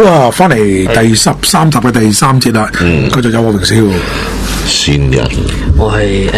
啊，翻嚟第13集嘅第3節啦。繼續有我榮少先人， 我係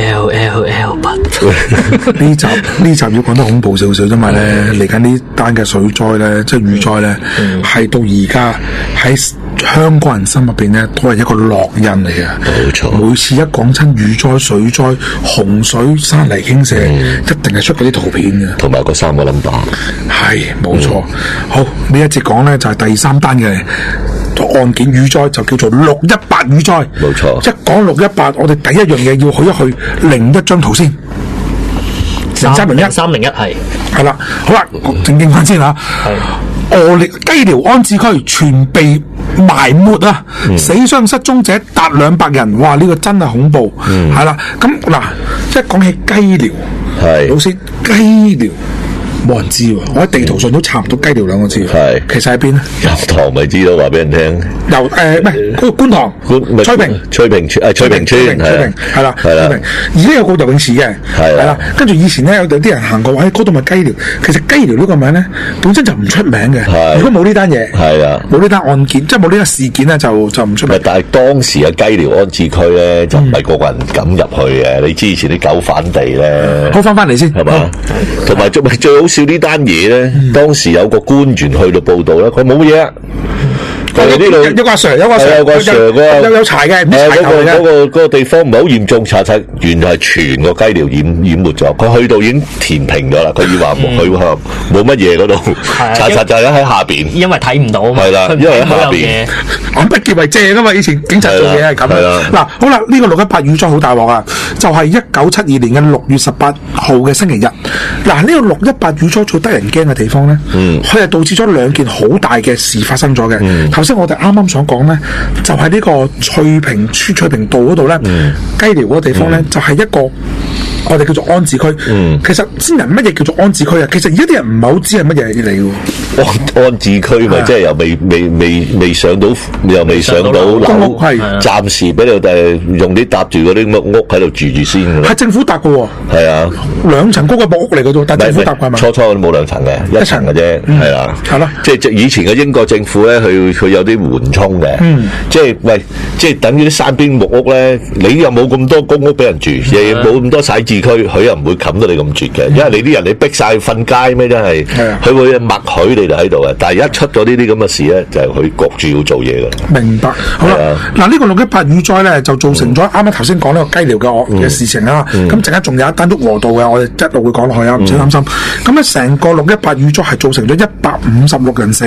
L 拔。 呢集要講得恐怖少少，因為咧嚟緊呢單嘅水災咧，即係雨災咧，係到而家喺香港人心入邊咧，都係一個烙印嚟嘅。 冇錯， 每次一講親雨災、水災、洪水、山泥傾瀉，一定係出嗰啲圖片嘅， 同埋嗰3個 number。 係冇錯。好，呢一節講咧就係第3單嘅案件雨災，就叫做618雨災。 冇錯。 一講618，我哋第一樣嘢要去一去01張圖先。0301係啦，好啦，正經翻先吓。鵝寮雞寮安置區全被埋沒啊！死傷失蹤者達200人，哇！呢個真係恐怖。係啦，咁嗱，即係講起雞寮，老師雞寮。冇人知喎，我喺地圖上都查唔到雞寮2個字。係，其實喺邊咧？ 油塘咪知道話俾人聽。唔係嗰個觀塘、翠屏村係啦。而家有個游泳池嘅，係啦。跟住以前咧有啲人行過，喺嗰度咪雞寮。其實雞寮呢個名咧本身就唔出名嘅。如果冇呢單嘢，係啊，冇呢單案件，即係冇呢個事件咧，就唔出名。 但係當時嘅雞寮安置區咧，就唔係個個人敢入去嘅。你知以前啲狗反地咧， 好翻嚟先係嘛？ 同埋最好笑呢單嘢咧，當時有個官員去到報道咧，佢冇嘢。 有個阿 Sir， 有柴嘅， 嗰個地方唔係好嚴重，查原來係全個雞寮淹沒咗。佢去到已經填平咗啦，佢以話冇乜嘢嗰度，查就喺下邊， 因為睇唔到。 係啦，因為喺下邊。 眼不見為淨噶嘛，以前警察做嘢係咁。嗱，好啦，呢個618雨災好大鑊啊！就係1972年嘅6月18號嘅星期日。嗱，呢個618雨災最得人驚嘅地方咧，佢係導致咗2件好大嘅事發生咗嘅。頭先我哋啱啱想講咧，就係呢個翠屏道嗰度咧，雞寮嗰個地方咧，就係一個我哋叫做安置區。其實先人乜嘢叫做安置區啊？其實而家啲人唔係好知係乜嘢嚟嘅。 安置區咪即係又未上到，又未上到樓，暫時俾你哋用啲搭住嗰啲屋喺度住先。係政府搭嘅喎。係啊，2層高嘅木屋嚟嘅啫，但係政府搭嘅嘛。 初都冇2層嘅，1層嘅啫，係啦。係咯，即係以前嘅英國政府咧，佢有啲緩衝嘅，即係等於啲山邊木屋咧，你又冇咁多公屋俾人住，亦冇咁多徙置區，佢又唔會冚到你咁絕嘅，因為你啲人你逼晒瞓街咩，真係，佢會默許你哋喺度嘅。但係一出咗呢啲咁嘅事咧，就係佢焗住要做嘢嘅。明白。好啦，嗱呢個618雨災咧，就造成咗啱啱頭先講呢個雞寮嘅事情啦。咁陣間仲有一單篤和道嘅，我哋一路會講落去啊，唔使擔心。咁咧成個618雨災係造成咗156人死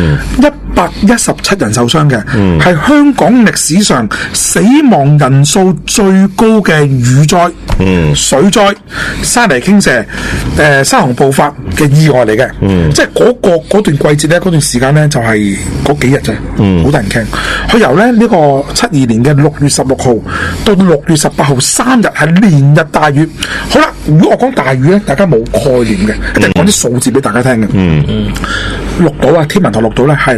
，117人受傷嘅，係香港歷史上死亡人數最高嘅雨災、水災、山泥傾瀉、山洪暴發嘅意外嚟嘅。即係嗰段季節咧，嗰段時間咧就係嗰幾日啫，好得人驚。佢由咧呢個72年嘅6月16號到6月18號3日係連日大雨。好啦，如果我講大雨咧，大家冇概念嘅，一定講啲數字俾大家聽嘅。錄到啊，天文台錄到咧係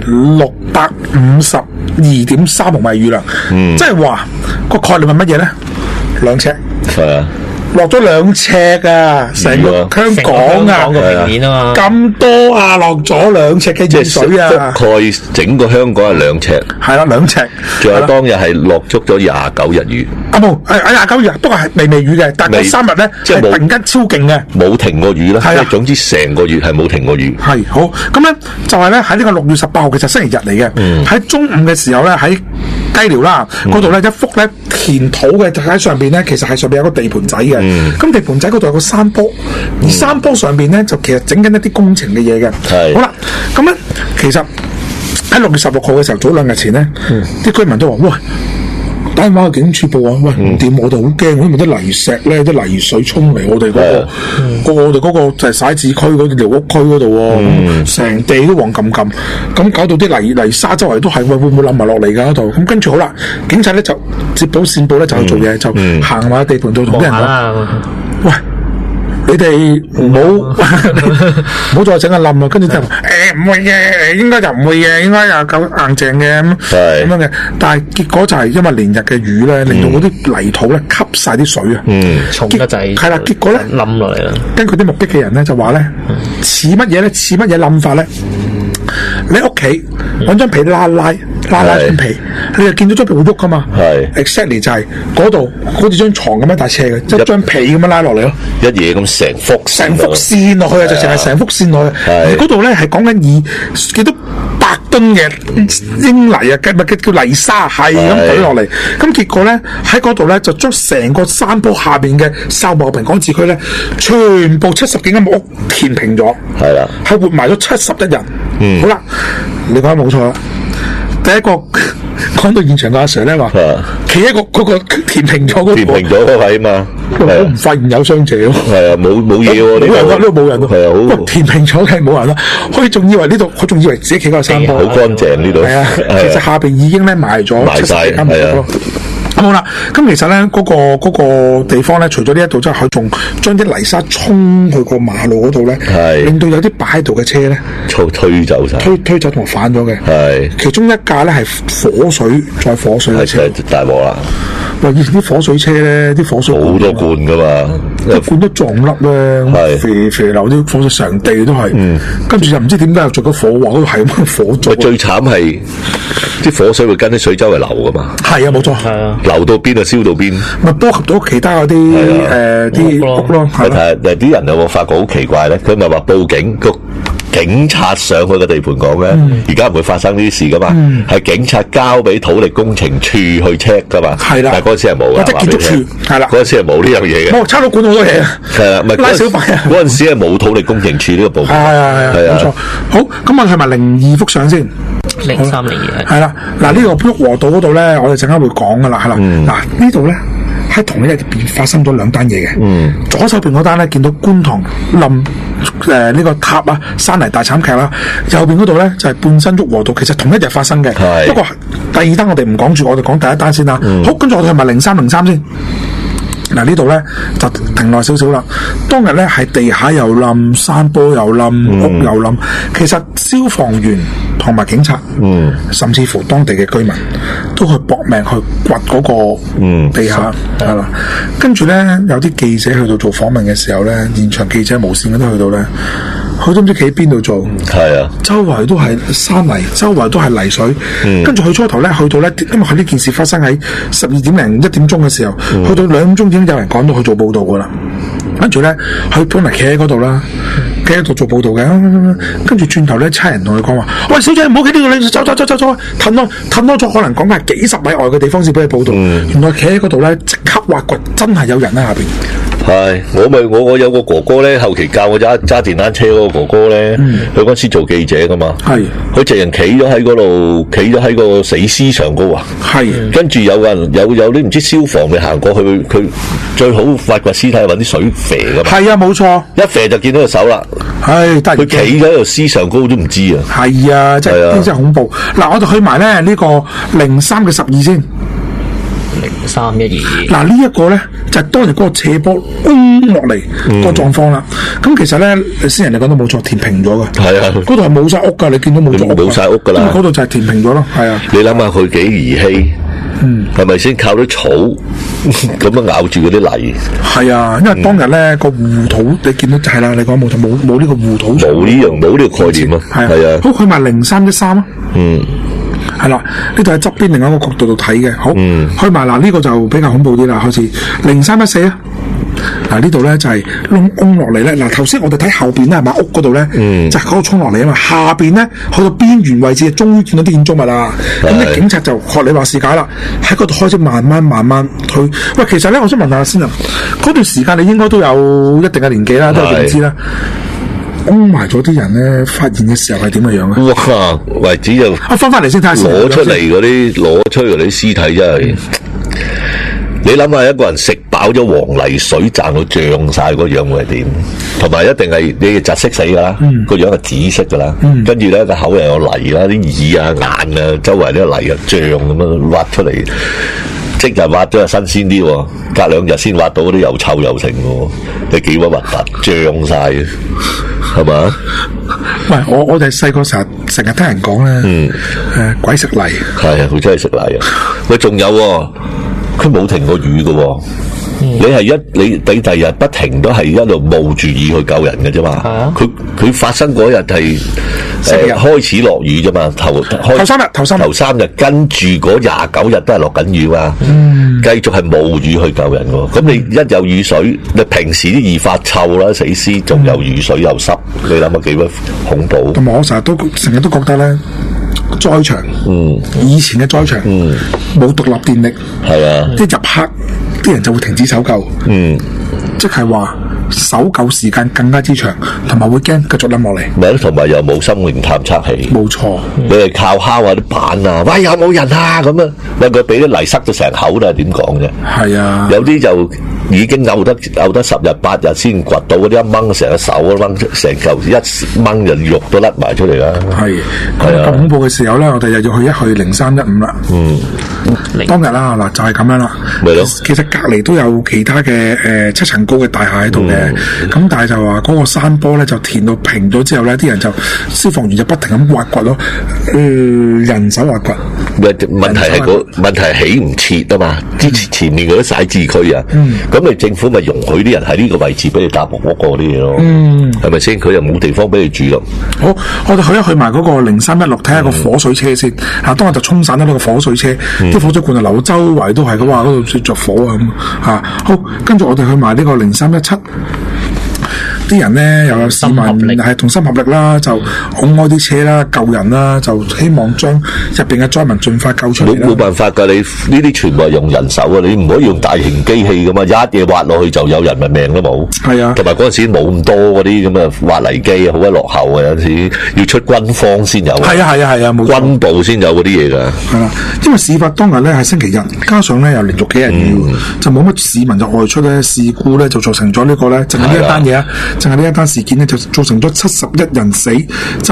652.3毫米雨量，即係話個概念係乜嘢咧？2尺。係啊。落咗2尺啊！成個香港啊，咁多啊，落咗2尺嘅雨水啊！覆蓋整個香港係2尺， 係啦，2尺。 仲有當日係落足咗29日雨。 冇29日，不過係微雨嘅，但係嗰3日咧係突然間超勁嘅，冇停過雨啦。係啊，總之成個月係冇停過雨。 係好咁咧，就係咧喺呢個6月18號，其實星期日嚟嘅。喺中午嘅時候咧，喺雞寮啦嗰度咧一幅咧填土嘅喺上邊咧，其實係上邊有個地盤仔嘅。咁地盤仔嗰度有個山坡，而山坡上邊咧就其實整緊一啲工程嘅嘢嘅。好啦，咁咧其實喺6月16號嘅時候，早2日前咧，啲居民都話：喂，打電話去警署報啊！喂，唔掂，我哋好驚，因為啲泥石咧、啲泥水沖嚟我哋我哋嗰個就係徙置區嗰條屋區嗰度，成地都黃冚冚，咁搞到啲泥沙周圍都係，喂，會唔會冧埋落嚟㗎嗰度？咁跟住好啦，警察咧就接到線報咧就去做嘢，就行埋地盤度同啲人講：喂，你哋唔好再整個冧啊！跟住就唔會嘅，應該就唔會嘅，應該又夠硬淨嘅咁樣嘅。但係結果就係因為連日嘅雨咧，令到嗰啲泥土咧吸晒啲水啊， 重得滯。 係啦，結果咧冧落嚟啦。 根據啲目擊嘅人咧就話咧，似乜嘢咧？似乜嘢冧法咧？ 你屋企揾張被拉張被，你就見到張被會喐噶嘛？ 係 exactly 就係嗰度好似張床咁樣大斜嘅，一張被咁樣拉落嚟咯， 一嘢咁成幅線落去啊，就淨係成幅線落去。而嗰度咧係講緊以幾多百噸嘅英泥啊，叫泥沙係咁懟落嚟。咁結果咧喺嗰度咧就將成個山坡下邊嘅秀茂坪港治區咧，全部70幾間木屋填平咗， 係啦， 係活埋咗71人。好啦，你講得冇錯啦。第一個講到現場嘅阿 Sir 咧話，企喺嗰個填平咗嗰填平咗嗰位嘛， 我唔發現有傷者咯。 係啊，冇嘢喎， 冇人呢度冇人咯。 係啊，好填平咗係冇人啦。佢仲以為呢度，佢仲以為自己企嗰個山坡好乾淨呢度。 係啊，其實下邊已經咧埋咗70幾間木屋咯。咁好啦，咁其實咧嗰個地方咧，除咗呢一度之後，佢仲將啲泥沙沖去個馬路嗰度咧，令到有啲擺喺度嘅車咧， 推走晒， 推走同埋反咗嘅。係，其中一架咧係火水再火水嘅車， 大鑊啦！ 喂，以前啲火水車咧，啲火水好多罐噶嘛， 一罐都撞粒咧，肥流啲火水成地都係。跟住就唔知點解又着咗火話，嗰度係咁火燭。 最慘係啲火水會跟啲水周圍流噶嘛。係啊，冇錯。 係啊。 流到邊就燒到邊， 咪波及到其他嗰啲啲屋咯。 但係啲人有冇發覺好奇怪咧？佢咪話報警，個警察上去個地盤講嘅，而家唔會發生呢啲事噶嘛。係警察交俾土力工程處去 check 噶嘛。係啦，但係嗰陣時係冇嘅，或者建築處係啦，嗰陣時係冇呢樣嘢嘅。冇差佬管好多嘢啊。係啊，咪拉小費啊。嗰陣時係冇土力工程處呢個部門。係啊，冇錯。好，咁我睇埋02幅相先。 0302 係啦，嗱呢個旭龢道嗰度咧，我哋陣間會講噶啦，係啦。嗱呢度咧喺同一日入邊發生咗2單嘢嘅。左手邊嗰單咧見到觀塘冧呢個塔啊，山泥大慘劇啦。右邊嗰度咧就係半山旭龢道，其實同一日發生嘅。不過第2單我哋唔講住，我哋講第1單先啦。好，跟住我哋睇埋03先。嗱呢度咧就停耐少少啦。當日咧係地下又冧，山坡又冧，屋又冧。其實消防員同埋警察，甚至乎當地嘅居民都去搏命去掘嗰個地下係啦。跟住咧有啲記者去到做訪問嘅時候咧，現場記者無線嗰啲去到咧，佢都唔知企喺邊度做。係啊，周圍都係山泥，周圍都係泥水。跟住佢初頭咧去到咧，因為佢呢件事發生喺12點零1點鐘嘅時候，去到2點鐘已經有人趕到去做報道噶啦。跟住咧，佢本嚟企喺嗰度啦，企喺度做報道嘅。跟住轉頭咧，差人同佢講話：喂，小姐唔好企呢度，你走，褪多咗，可能講緊係幾10米外嘅地方先俾你報道。原來企喺嗰度咧，即刻挖掘，真係有人喺下邊。 係，我有個哥哥咧，後期教我揸電單車嗰個哥哥咧，佢嗰時做記者噶嘛，佢直人企咗喺嗰度，企咗喺個死屍上高啊，跟住有人有啲唔知消防未行過去，佢最好發掘屍體揾啲水肥噶嘛，係啊，冇錯，一肥就見到個手啦，佢企咗喺度屍上高都唔知啊，係啊，真係恐怖。嗱，我哋去埋咧呢個03嘅12先。 0312 嗱呢一個咧就係當日嗰個斜坡落嚟個狀況啦。咁其實咧，先人哋講都冇錯，填平咗嘅。係啊，嗰度係冇晒屋噶，你見到冇晒屋噶啦。嗰度就係填平咗咯。係啊， 你諗下佢幾兒戲，係咪先靠啲草咁樣咬住嗰啲泥？係啊，因為當日咧個護土你見到就係啦，你講冇錯，冇呢個護土，冇呢個概念啊。係啊，好去埋0313啊。係啦，呢度喺側邊另外一個角度度睇嘅。好，去埋嗱呢個就比較恐怖啲啦，開始0314啊。嗱呢度咧就係窿落嚟咧。嗱頭先我哋睇後邊咧係咪屋嗰度咧，就係嗰個衝落嚟啊嘛。下邊咧去到邊緣位置，終於見到啲建築物啦。咁啲警察就學你話事解啦，喺嗰度開始慢慢推。喂，其實咧我想問下先啊，嗰段時間你應該都有一定嘅年紀啦，都有認知啦。封埋咗啲人咧，發現嘅時候係點嘅樣啊？哇！為止就翻嚟先睇下，攞出嚟嗰啲屍體真係，你諗下一個人食飽咗黃泥水，賺到脹晒嗰樣會係點？同埋一定係你窒息死噶啦，個樣係紫色噶啦，跟住咧個口又有泥啦，啲耳啊眼啊周圍啲泥啊脹咁樣挖出嚟。即日挖咗就新鮮啲，隔2日先挖到嗰啲又臭又剩喎，你幾乜核突，脹晒嘅，係嘛？喂，我哋細個成日聽人講咧，鬼食泥，係啊，佢真係食泥啊！喂，仲有佢冇停過雨嘅， 你係你第日不停都係一路冒住雨去救人嘅啫嘛。佢發生嗰日係開始落雨啫嘛，頭3日，跟住嗰29日都係落緊雨嘛。繼續係冒雨去救人喎。咁你一有雨水，你平時啲易發臭啦，死屍，仲有雨水又濕，你諗下幾鬼恐怖？ 同埋我成日都覺得咧，災場，以前嘅災場，冇獨立電力， 係啊， 一入黑，啲人就會停止搜救，即係話搜救時間更加之長，同埋會驚繼續冧落嚟。 咪咯，同埋又冇生命探測器， 冇錯， 你係靠敲下啲板啊，喂有冇人啊咁啊？喂佢俾啲泥塞到成口都係點講啫？係啊，有啲就已經嘔得10日8日先掘到嗰啲一掹成個手掹成嚿一掹就肉都甩埋出嚟啦。係咁恐怖嘅時候咧，我哋又要去0315啦。當日啦嗱就係咁樣啦。咪咯，其實隔離都有其他嘅7層高嘅大廈喺度嘅，咁但係就話嗰個山坡咧就填到平咗之後咧，啲人就消防員就不停咁挖掘咯，人手挖掘。問題係起唔切啊嘛，之前面嗰啲徙置區啊，咁你政府咪容許啲人喺呢個位置俾你搭木屋嗰啲嘢咯，係咪先？佢又冇地方俾你住咯。好，我哋去埋嗰個0316睇下個火水車先。當日就沖散咗呢個火水車，啲火水罐就流到周圍都係咁話，嗰度着火啊咁。好，跟住我哋去埋呢個0317。啲人咧又有市民係同心合力啦，就拱開啲車啦，救人啦，就希望將入邊嘅災民盡快救出嚟啦。冇辦法㗎，你呢啲全部係用人手啊，你唔可以用大型機器㗎嘛，一嘢挖落去就有人命都冇。係啊，同埋嗰陣時冇咁多嗰啲咁嘅挖泥機啊，好鬼落後啊，有陣時要出軍方先有。係啊，冇錯，軍部先有嗰啲嘢㗎。係啦，因為事發當日咧係星期日，加上咧又連續幾日雨，就冇乜市民就外出咧，事故咧就造成咗呢個咧，淨係呢一單嘢啊。淨係呢一單事件咧，就造成咗71人死，就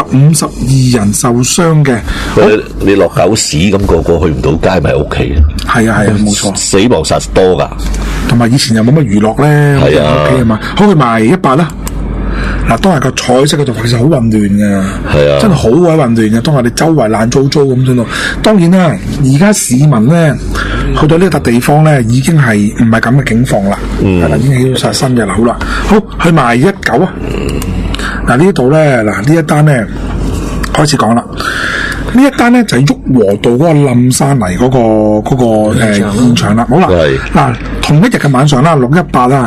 52人受傷嘅。你落狗屎咁，個去唔到街，咪屋企？係啊，冇錯。死亡實多噶，同埋以前又冇乜娛樂咧，係啊，屋企啊嘛。好，去埋100啦。嗱，當日個彩色嗰度其實好混亂嘅，係啊，真係好鬼混亂嘅。當日你周圍爛糟糟咁樣咯。當然啦，而家市民咧去到呢笪地方咧，已經係唔係咁嘅境況啦，係啦，已經起咗晒新嘅樓啦。好，去埋19啊。嗱呢度咧，呢一單咧開始講啦。呢一單咧就係旭龢道嗰個冧山泥嗰個現場啦。好啦，嗱同一日嘅晚上啦，618啦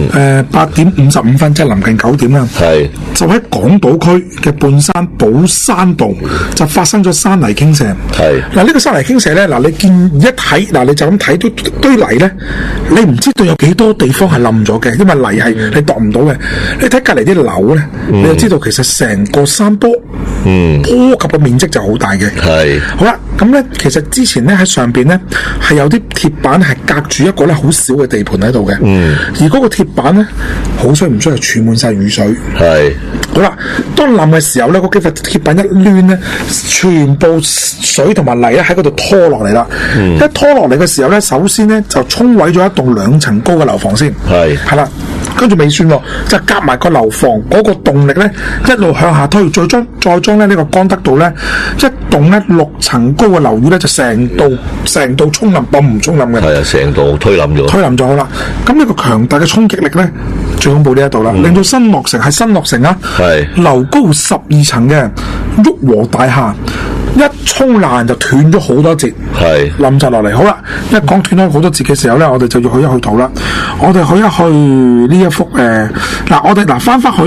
，8點55分，即係臨近9點啦，就喺港島區嘅半山寶山道就發生咗山泥傾瀉。嗱呢個山泥傾瀉咧，嗱你見一睇，嗱你就咁睇堆泥咧，你唔知道有幾多地方係冧咗嘅，因為泥係你度唔到嘅。你睇隔離啲樓咧，你就知道其實成個山坡波及嘅面積就好大。係好啦，咁咧其實之前咧喺上邊咧係有啲鐵板係隔住一個咧好少嘅地盤喺度嘅，而嗰個鐵板咧好衰唔衰係儲滿晒雨水。係好啦，當冧嘅時候咧，嗰幾塊鐵板一攣咧，全部水同埋泥咧喺嗰度拖落嚟啦。一拖落嚟嘅時候咧，首先咧就沖毀咗一棟2層高嘅樓房先。係啦，跟住未算喎，就夾埋個樓房嗰個動力咧一路向下推，再將咧呢個江德道咧一棟咧6層高嘅樓宇咧就成道沖冧，泵唔沖冧嘅。係啊，成道推冧咗好啦。咁呢個強大嘅衝擊力咧，最恐怖呢一度啦，令到新落成啊，樓高12層嘅旭龢大廈一沖爛就斷咗好多節，冧晒落嚟。好啦，一講斷咗好多節嘅時候咧，我哋就要去一去圖啦。我哋去一去呢一幅我哋翻翻去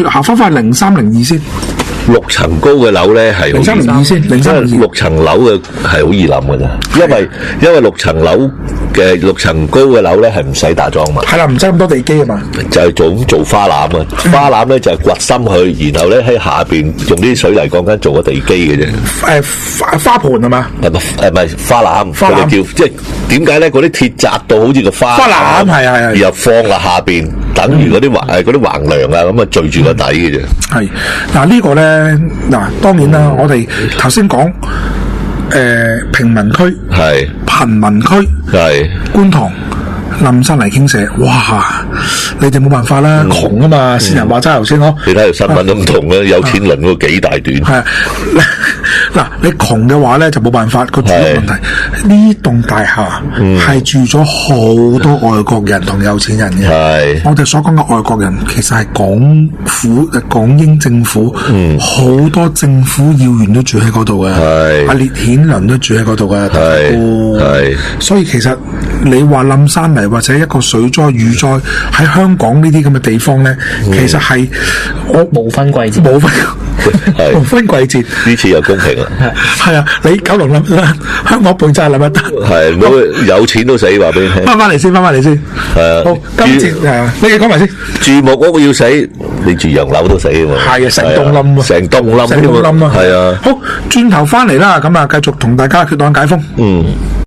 0302先。6層高嘅樓咧係0302先，6層樓嘅係好易冧嘅啫，因為6層樓嘅6層高嘅樓咧係唔使打樁嘛，係啦，唔使咁多地基啊嘛，就係做花籃啊，花籃咧就係掘深佢，然後咧喺下邊用啲水泥鋼筋做個地基嘅啫。花盆係嘛？唔係花籃，佢哋叫即係點解咧？嗰啲鐵紮到好似個花籃，係，然後放落下邊，等於嗰啲橫梁啊咁啊，聚住個底嘅啫。係嗱呢個咧。當然啦，我哋頭先講平民區、貧民區、觀塘冧山泥傾瀉，哇！你哋冇辦法啦，窮啊嘛，先人話齋頭先嗬。你睇條新聞都唔同啦，有錢輪嗰個幾大段。係嗱，你窮嘅話咧就冇辦法，個住屋問題。呢棟大廈係住咗好多外國人同有錢人嘅。我哋所講嘅外國人其實係港英政府，好多政府要員都住喺嗰度嘅。阿列顯倫都住喺嗰度嘅。所以其實你話冧山泥或者一個水災雨災喺香港呢啲咁嘅地方咧，其實係我無分季節， 無分季節。 呢次又公平啦。 係啊，你九龍冧啦，香港半寨冧一單。 係，冇有錢都死，話俾你聽。翻翻嚟先。係啊。好，今次你講埋先。 住木屋要死，你住洋樓都死啊嘛。 係啊，成棟冧啊。 成棟冧啊。 係啊。 係啊。 好，轉頭翻嚟啦，咁啊，繼續同大家血案解封。